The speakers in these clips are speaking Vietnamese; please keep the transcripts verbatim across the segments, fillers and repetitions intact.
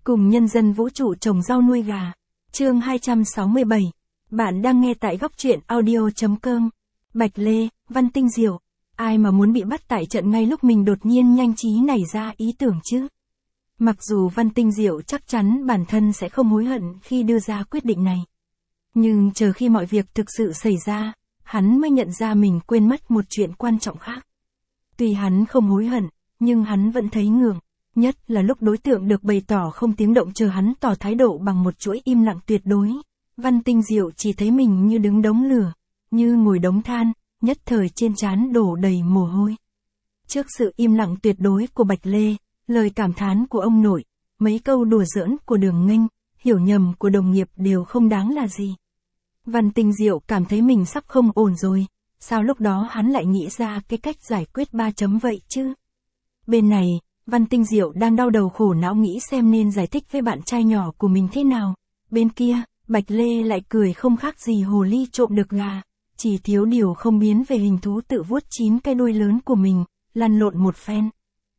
cùng nhân dân vũ trụ trồng rau nuôi gà. Chương hai trăm sáu mươi bảy. Bạn đang nghe tại góc truyện audio chấm com. Bạch Lê, Văn Tinh Diệu. Ai mà muốn bị bắt tại trận ngay lúc mình đột nhiên nhanh trí nảy ra ý tưởng chứ? Mặc dù Văn Tinh Diệu chắc chắn bản thân sẽ không hối hận khi đưa ra quyết định này. Nhưng chờ khi mọi việc thực sự xảy ra, hắn mới nhận ra mình quên mất một chuyện quan trọng khác. Tuy hắn không hối hận, nhưng hắn vẫn thấy ngượng. Nhất là lúc đối tượng được bày tỏ không tiếng động chờ hắn tỏ thái độ bằng một chuỗi im lặng tuyệt đối. Văn Tinh Diệu chỉ thấy mình như đứng đống lửa, như ngồi đống than, nhất thời trên trán đổ đầy mồ hôi. Trước sự im lặng tuyệt đối của Bạch Lê, lời cảm thán của ông nội, mấy câu đùa giỡn của Đường Nghênh, hiểu nhầm của đồng nghiệp đều không đáng là gì. Văn Tinh Diệu cảm thấy mình sắp không ổn rồi, sao lúc đó hắn lại nghĩ ra cái cách giải quyết ba chấm vậy chứ? Bên này, Văn Tinh Diệu đang đau đầu khổ não nghĩ xem nên giải thích với bạn trai nhỏ của mình thế nào. Bên kia, Bạch Lê lại cười không khác gì hồ ly trộm được gà, chỉ thiếu điều không biến về hình thú tự vuốt chín cái đuôi lớn của mình, lăn lộn một phen.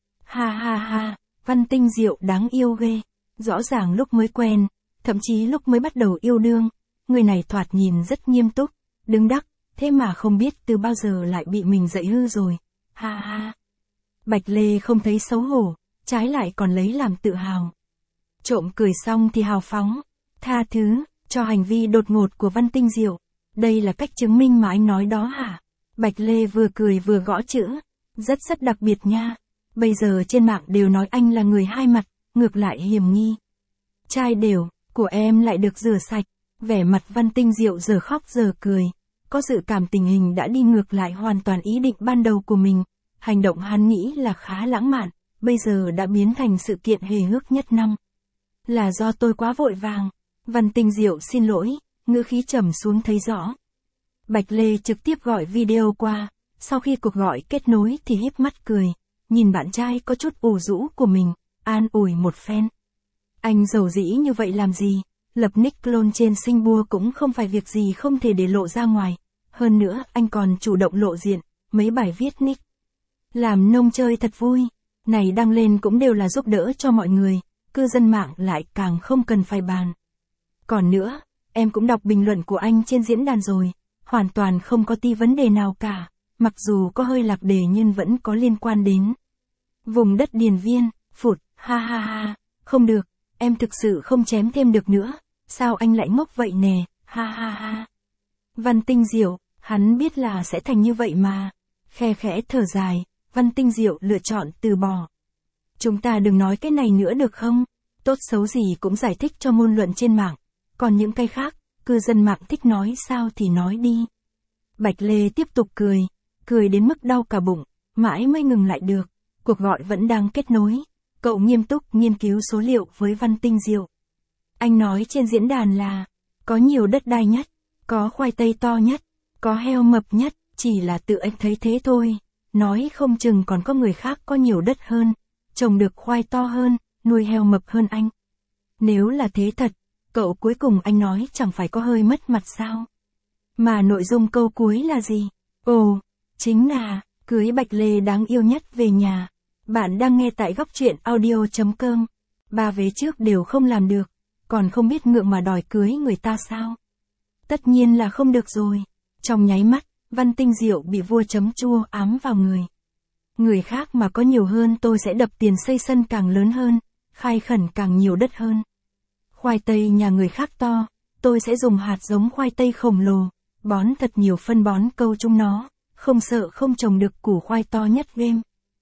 Ha ha ha, Văn Tinh Diệu đáng yêu ghê, rõ ràng lúc mới quen, thậm chí lúc mới bắt đầu yêu đương, người này thoạt nhìn rất nghiêm túc, đứng đắn, thế mà không biết từ bao giờ lại bị mình dạy hư rồi. Ha ha. Bạch Lê không thấy xấu hổ, trái lại còn lấy làm tự hào. Trộm cười xong thì hào phóng, tha thứ, cho hành vi đột ngột của Văn Tinh Diệu. Đây là cách chứng minh mà anh nói đó hả? Bạch Lê vừa cười vừa gõ chữ. Rất rất đặc biệt nha. Bây giờ trên mạng đều nói anh là người hai mặt, ngược lại hiểm nghi. Trai đều, của em lại được rửa sạch. Vẻ mặt Văn Tinh Diệu giờ khóc giờ cười. Có dự cảm tình hình đã đi ngược lại hoàn toàn ý định ban đầu của mình. Hành động hắn nghĩ là khá lãng mạn, bây giờ đã biến thành sự kiện hề hước nhất năm. Là do tôi quá vội vàng. Văn Tinh Diệu xin lỗi, ngữ khí trầm xuống thấy rõ. Bạch Lê trực tiếp gọi video qua, sau khi cuộc gọi kết nối thì híp mắt cười, nhìn bạn trai có chút ủ rũ của mình, an ủi một phen. Anh giàu dĩ như vậy làm gì, lập nick clone trên Singapore cũng không phải việc gì không thể để lộ ra ngoài. Hơn nữa anh còn chủ động lộ diện, mấy bài viết nick. Làm nông chơi thật vui, này đăng lên cũng đều là giúp đỡ cho mọi người, cư dân mạng lại càng không cần phải bàn. Còn nữa, em cũng đọc bình luận của anh trên diễn đàn rồi, hoàn toàn không có tí vấn đề nào cả, mặc dù có hơi lạc đề nhưng vẫn có liên quan đến vùng đất Điền Viên, phụt, ha ha ha, không được, em thực sự không chém thêm được nữa, sao anh lại ngốc vậy nè, ha ha ha. Văn Tinh Diệu, hắn biết là sẽ thành như vậy mà, khe khẽ thở dài, Văn Tinh Diệu lựa chọn từ bỏ. Chúng ta đừng nói cái này nữa được không, tốt xấu gì cũng giải thích cho ngôn luận trên mạng. Còn những cái khác, cư dân mạng thích nói sao thì nói đi. Bạch Lê tiếp tục cười, cười đến mức đau cả bụng, mãi mới ngừng lại được. Cuộc gọi vẫn đang kết nối. Cậu nghiêm túc nghiên cứu số liệu với Văn Tinh Diệu. Anh nói trên diễn đàn là, có nhiều đất đai nhất, có khoai tây to nhất, có heo mập nhất, chỉ là tự anh thấy thế thôi. Nói không chừng còn có người khác có nhiều đất hơn, trồng được khoai to hơn, nuôi heo mập hơn anh. Nếu là thế thật, cậu cuối cùng anh nói chẳng phải có hơi mất mặt sao? Mà nội dung câu cuối là gì? Ồ, chính là, cưới Bạch Lê đáng yêu nhất về nhà. Bạn đang nghe tại góc truyện audio chấm com. Ba vế trước đều không làm được, còn không biết ngượng mà đòi cưới người ta sao? Tất nhiên là không được rồi. Trong nháy mắt, Văn Tinh Diệu bị vua chấm chua ám vào người. Người khác mà có nhiều hơn tôi sẽ đập tiền xây sân càng lớn hơn, khai khẩn càng nhiều đất hơn. Khoai tây nhà người khác to, tôi sẽ dùng hạt giống khoai tây khổng lồ, bón thật nhiều phân bón câu chúng nó, không sợ không trồng được củ khoai to nhất game.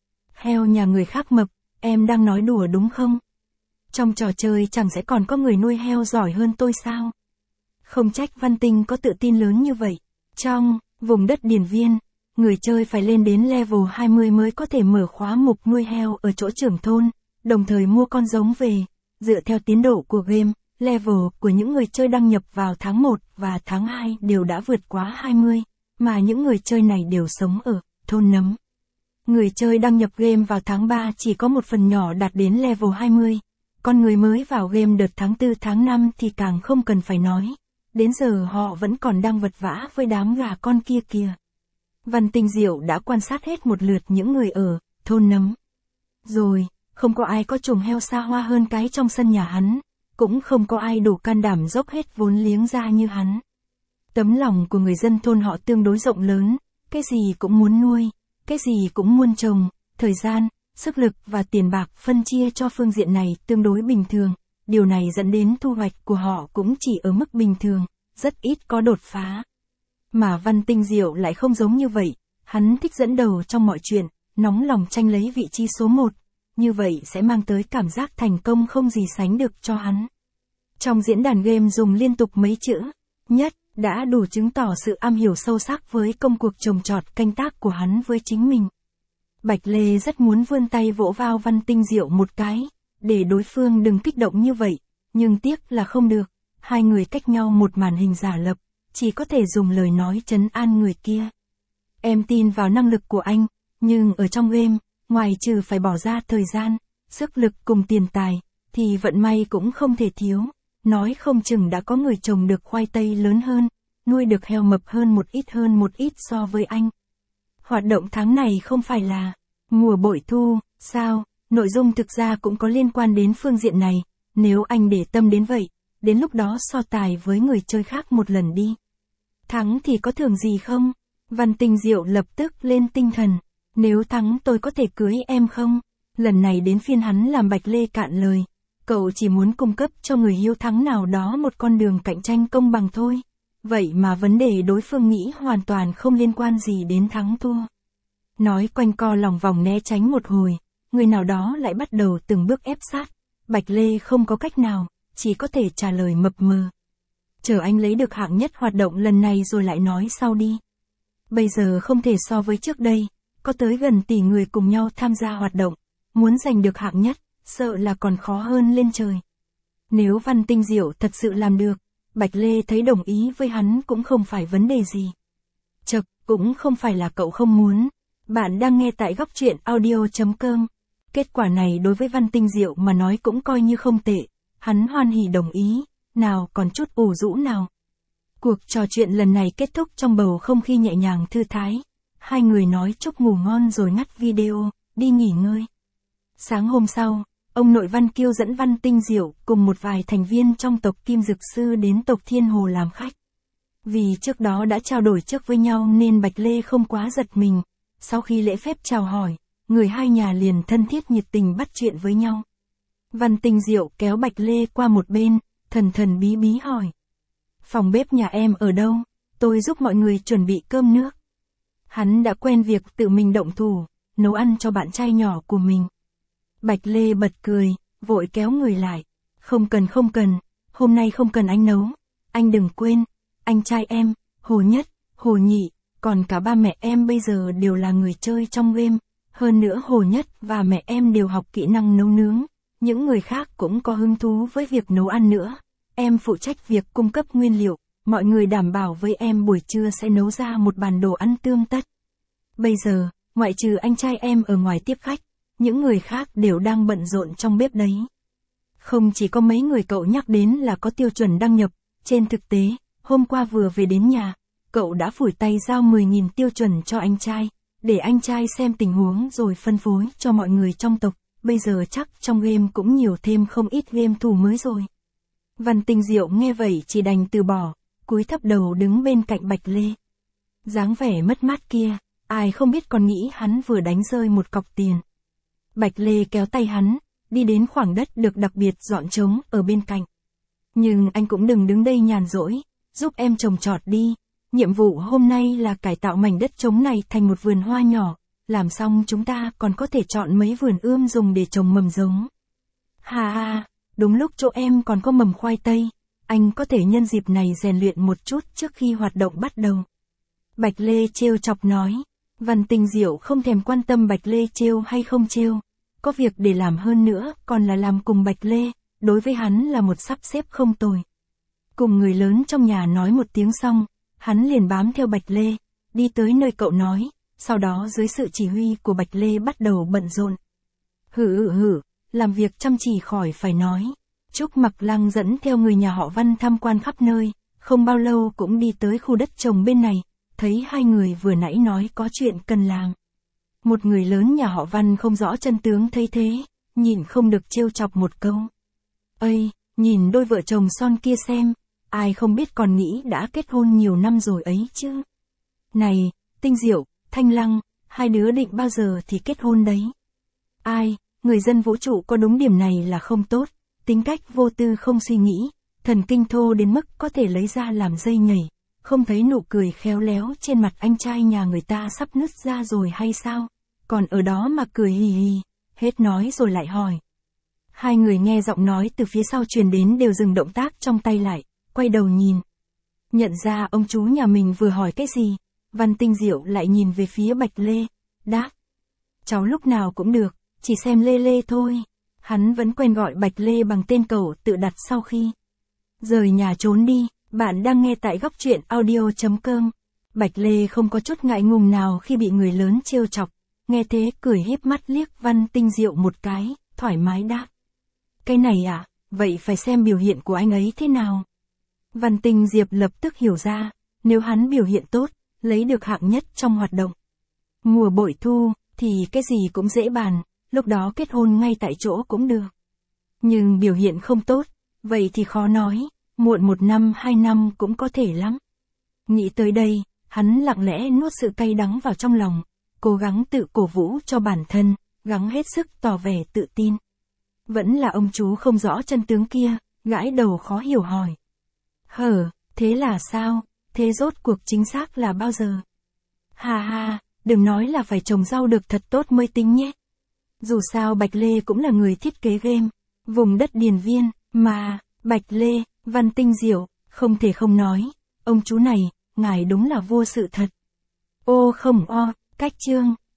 Heo nhà người khác mập, em đang nói đùa đúng không? Trong trò chơi chẳng sẽ còn có người nuôi heo giỏi hơn tôi sao? Không trách Văn Tinh có tự tin lớn như vậy. Trong vùng đất Điền Viên, người chơi phải lên đến level hai mươi mới có thể mở khóa mục nuôi heo ở chỗ trưởng thôn, đồng thời mua con giống về. Dựa theo tiến độ của game, level của những người chơi đăng nhập vào tháng một và tháng hai đều đã vượt quá hai mươi, mà những người chơi này đều sống ở thôn Nấm. Người chơi đăng nhập game vào tháng ba chỉ có một phần nhỏ đạt đến level hai mươi, còn người mới vào game đợt tháng tư tháng năm thì càng không cần phải nói. Đến giờ họ vẫn còn đang vật vã với đám gà con kia kìa. Văn Tinh Diệu đã quan sát hết một lượt những người ở thôn Nấm. Rồi, không có ai có chuồng heo xa hoa hơn cái trong sân nhà hắn, cũng không có ai đủ can đảm dốc hết vốn liếng ra như hắn. Tấm lòng của người dân thôn họ tương đối rộng lớn, cái gì cũng muốn nuôi, cái gì cũng muốn trồng, thời gian, sức lực và tiền bạc phân chia cho phương diện này tương đối bình thường, điều này dẫn đến thu hoạch của họ cũng chỉ ở mức bình thường, rất ít có đột phá. Mà Văn Tinh Diệu lại không giống như vậy, hắn thích dẫn đầu trong mọi chuyện, nóng lòng tranh lấy vị trí số một, như vậy sẽ mang tới cảm giác thành công không gì sánh được cho hắn. Trong diễn đàn game dùng liên tục mấy chữ, nhất, đã đủ chứng tỏ sự am hiểu sâu sắc với công cuộc trồng trọt canh tác của hắn với chính mình. Bạch Lê rất muốn vươn tay vỗ vào Văn Tinh Diệu một cái, để đối phương đừng kích động như vậy, nhưng tiếc là không được, hai người cách nhau một màn hình giả lập, chỉ có thể dùng lời nói trấn an người kia. Em tin vào năng lực của anh, nhưng ở trong game, ngoài trừ phải bỏ ra thời gian, sức lực cùng tiền tài, thì vận may cũng không thể thiếu. Nói không chừng đã có người trồng được khoai tây lớn hơn, nuôi được heo mập hơn một ít hơn một ít so với anh. Hoạt động tháng này không phải là mùa bội thu, sao? Nội dung thực ra cũng có liên quan đến phương diện này, nếu anh để tâm đến vậy, đến lúc đó so tài với người chơi khác một lần đi. Thắng thì có thưởng gì không? Văn Tinh Diệu lập tức lên tinh thần, nếu thắng tôi có thể cưới em không? Lần này đến phiên hắn làm Bạch Lê cạn lời. Cậu chỉ muốn cung cấp cho người hiếu thắng nào đó một con đường cạnh tranh công bằng thôi. Vậy mà vấn đề đối phương nghĩ hoàn toàn không liên quan gì đến thắng thua. Nói quanh co lòng vòng né tránh một hồi, người nào đó lại bắt đầu từng bước ép sát. Bạch Lê không có cách nào, chỉ có thể trả lời mập mờ. Chờ anh lấy được hạng nhất hoạt động lần này rồi lại nói sau đi. Bây giờ không thể so với trước đây, có tới gần tỷ người cùng nhau tham gia hoạt động, muốn giành được hạng nhất, sợ là còn khó hơn lên trời. Nếu Văn Tinh Diệu thật sự làm được, Bạch Lê thấy đồng ý với hắn cũng không phải vấn đề gì. Chật, cũng không phải là cậu không muốn. Bạn đang nghe tại góc truyện audio chấm com. Kết quả này đối với Văn Tinh Diệu mà nói cũng coi như không tệ. Hắn hoan hỉ đồng ý, nào còn chút ủ rũ nào. Cuộc trò chuyện lần này kết thúc trong bầu không khí nhẹ nhàng thư thái. Hai người nói chúc ngủ ngon rồi ngắt video, đi nghỉ ngơi. Sáng hôm sau, ông nội Văn Kiêu dẫn Văn Tinh Diệu cùng một vài thành viên trong tộc Kim Dực Sư đến tộc Thiên Hồ làm khách. Vì trước đó đã trao đổi trước với nhau nên Bạch Lê không quá giật mình. Sau khi lễ phép chào hỏi, người hai nhà liền thân thiết nhiệt tình bắt chuyện với nhau. Văn Tinh Diệu kéo Bạch Lê qua một bên, thần thần bí bí hỏi. Phòng bếp nhà em ở đâu? Tôi giúp mọi người chuẩn bị cơm nước. Hắn đã quen việc tự mình động thủ, nấu ăn cho bạn trai nhỏ của mình. Bạch Lê bật cười, vội kéo người lại. Không cần không cần, hôm nay không cần anh nấu. Anh đừng quên, anh trai em, Hồ Nhất, Hồ Nhị, còn cả ba mẹ em bây giờ đều là người chơi trong game. Hơn nữa Hồ Nhất và mẹ em đều học kỹ năng nấu nướng. Những người khác cũng có hứng thú với việc nấu ăn nữa. Em phụ trách việc cung cấp nguyên liệu, mọi người đảm bảo với em buổi trưa sẽ nấu ra một bàn đồ ăn tươm tất. Bây giờ, ngoại trừ anh trai em ở ngoài tiếp khách, những người khác đều đang bận rộn trong bếp đấy. Không chỉ có mấy người cậu nhắc đến là có tiêu chuẩn đăng nhập, trên thực tế, hôm qua vừa về đến nhà, cậu đã phủi tay giao mười nghìn tiêu chuẩn cho anh trai, để anh trai xem tình huống rồi phân phối cho mọi người trong tộc, bây giờ chắc trong game cũng nhiều thêm không ít game thủ mới rồi. Văn Tinh Diệu nghe vậy chỉ đành từ bỏ, cúi thấp đầu đứng bên cạnh Bạch Lê. Dáng vẻ mất mát kia, ai không biết còn nghĩ hắn vừa đánh rơi một cọc tiền. Bạch Lê kéo tay hắn, đi đến khoảng đất được đặc biệt dọn trống ở bên cạnh. Nhưng anh cũng đừng đứng đây nhàn rỗi, giúp em trồng trọt đi. Nhiệm vụ hôm nay là cải tạo mảnh đất trống này thành một vườn hoa nhỏ, làm xong chúng ta còn có thể chọn mấy vườn ươm dùng để trồng mầm giống. Hà hà, đúng lúc chỗ em còn có mầm khoai tây, anh có thể nhân dịp này rèn luyện một chút trước khi hoạt động bắt đầu. Bạch Lê trêu chọc nói. Văn Tinh Diệu không thèm quan tâm Bạch Lê trêu hay không trêu, có việc để làm hơn nữa còn là làm cùng Bạch Lê, đối với hắn là một sắp xếp không tồi. Cùng người lớn trong nhà nói một tiếng xong, hắn liền bám theo Bạch Lê, đi tới nơi cậu nói, sau đó dưới sự chỉ huy của Bạch Lê bắt đầu bận rộn. Hử hử hử, làm việc chăm chỉ khỏi phải nói. Trúc Mặc Lăng dẫn theo người nhà họ Văn tham quan khắp nơi, không bao lâu cũng đi tới khu đất trồng bên này, thấy hai người vừa nãy nói có chuyện cần làm. Một người lớn nhà họ Văn không rõ chân tướng thấy thế, nhìn không được trêu chọc một câu. Ây, nhìn đôi vợ chồng son kia xem, ai không biết còn nghĩ đã kết hôn nhiều năm rồi ấy chứ. Này, Tinh Diệu, Thanh Lăng, hai đứa định bao giờ thì kết hôn đấy? Ai, người dân vũ trụ có đúng điểm này là không tốt, tính cách vô tư không suy nghĩ, thần kinh thô đến mức có thể lấy ra làm dây nhảy, không thấy nụ cười khéo léo trên mặt anh trai nhà người ta sắp nứt ra rồi hay sao? Còn ở đó mà cười hì hì, hết nói rồi lại hỏi. Hai người nghe giọng nói từ phía sau truyền đến đều dừng động tác trong tay lại, quay đầu nhìn. Nhận ra ông chú nhà mình vừa hỏi cái gì, Văn Tinh Diệu lại nhìn về phía Bạch Lê, đáp. Cháu lúc nào cũng được, chỉ xem Lê Lê thôi. Hắn vẫn quen gọi Bạch Lê bằng tên cậu tự đặt sau khi rời nhà trốn đi. Bạn đang nghe tại góc truyện audio.com. Bạch Lê không có chút ngại ngùng nào khi bị người lớn trêu chọc, nghe thế cười híp mắt liếc Văn Tinh Diệu một cái, thoải mái đáp. Cái này à, vậy phải xem biểu hiện của anh ấy thế nào. Văn Tinh Diệp lập tức hiểu ra, nếu hắn biểu hiện tốt, lấy được hạng nhất trong hoạt động mùa bội thu, thì cái gì cũng dễ bàn, lúc đó kết hôn ngay tại chỗ cũng được. Nhưng biểu hiện không tốt, vậy thì khó nói, muộn một năm hai năm cũng có thể lắm. Nghĩ tới đây, hắn lặng lẽ nuốt sự cay đắng vào trong lòng, cố gắng tự cổ vũ cho bản thân, gắng hết sức tỏ vẻ tự tin. Vẫn là ông chú không rõ chân tướng kia, gãi đầu khó hiểu hỏi. Hở, thế là sao, thế rốt cuộc chính xác là bao giờ? Hà hà, đừng nói là phải trồng rau được thật tốt mới tính nhé. Dù sao Bạch Lê cũng là người thiết kế game, vùng đất Điền Viên, mà, Bạch Lê, Văn Tinh Diệu, không thể không nói, ông chú này, ngài đúng là vô sự thật. Ô không o, cách chương.